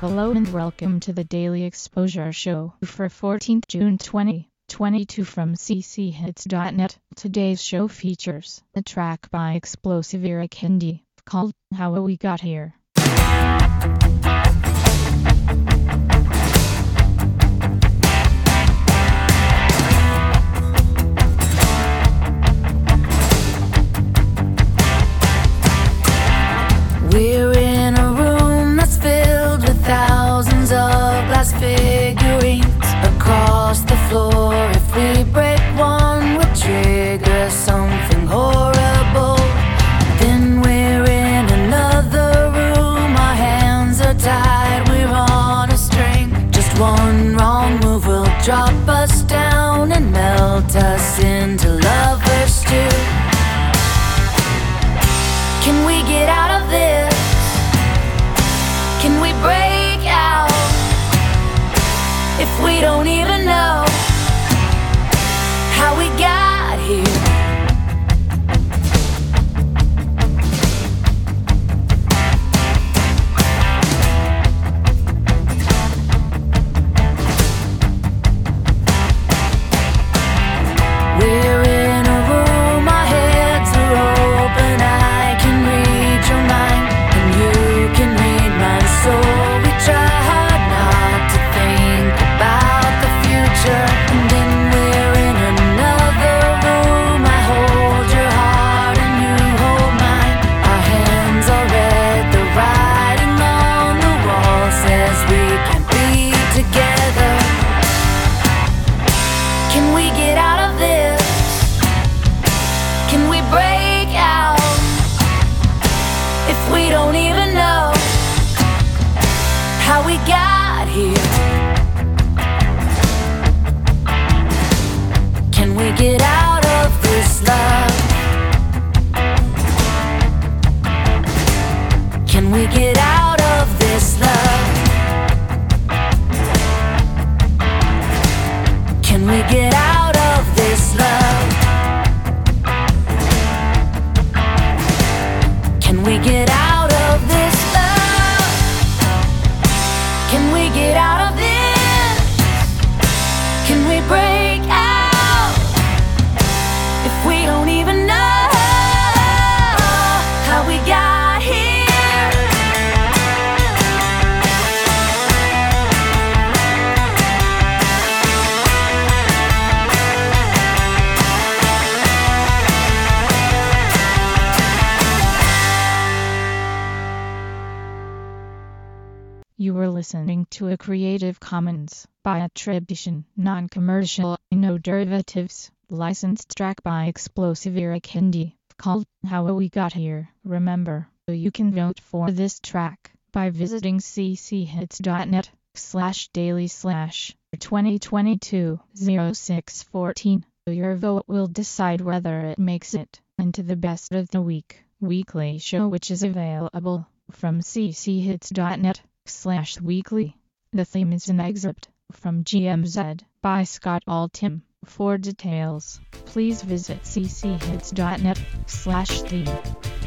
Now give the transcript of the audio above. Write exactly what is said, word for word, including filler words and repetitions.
Hello and welcome to the Daily Exposure Show for fourteenth June twenty twenty-two from c c hits dot net. Today's show features a track by Explosive Eric Hindi called How We Got Here. We're in a room that's filled with thousands of glass figurines across the floor. If we break one, we'll trigger something horrible. Then we're in another room, our hands are tied, we're on a string. Just one wrong move will drop us down and melt us into lovers too. Can we get out of this? Can we break out? If we don't even know how we got here. We're in a room, our heads are open. I can read your mind and you can read mine. So we try hard not to think about the future. And then we're in another room, I hold your heart and you hold mine. Our hands are red, the writing on the wall says we can't be together. Can we get out of this? Can we break out? If we don't even know how we got here. Can we get out of this love? Can we get out of this love? Can we get out of this love? Can we get out of this love? Can we get out of this? Can we break out? If we don't even know how we got here. You were listening to a Creative Commons by attribution, non-commercial, no derivatives, licensed track by Explosive Eric Hindi called How We Got Here. Remember, you can vote for this track by visiting c c hits dot net slash daily slash twenty twenty-two oh six fourteen. Your vote will decide whether it makes it into the best of the week weekly show, which is available from c c hits dot net slash weekly. The theme is an excerpt from G M Z by Scott Altham. For details, please visit c c hits dot net slash theme.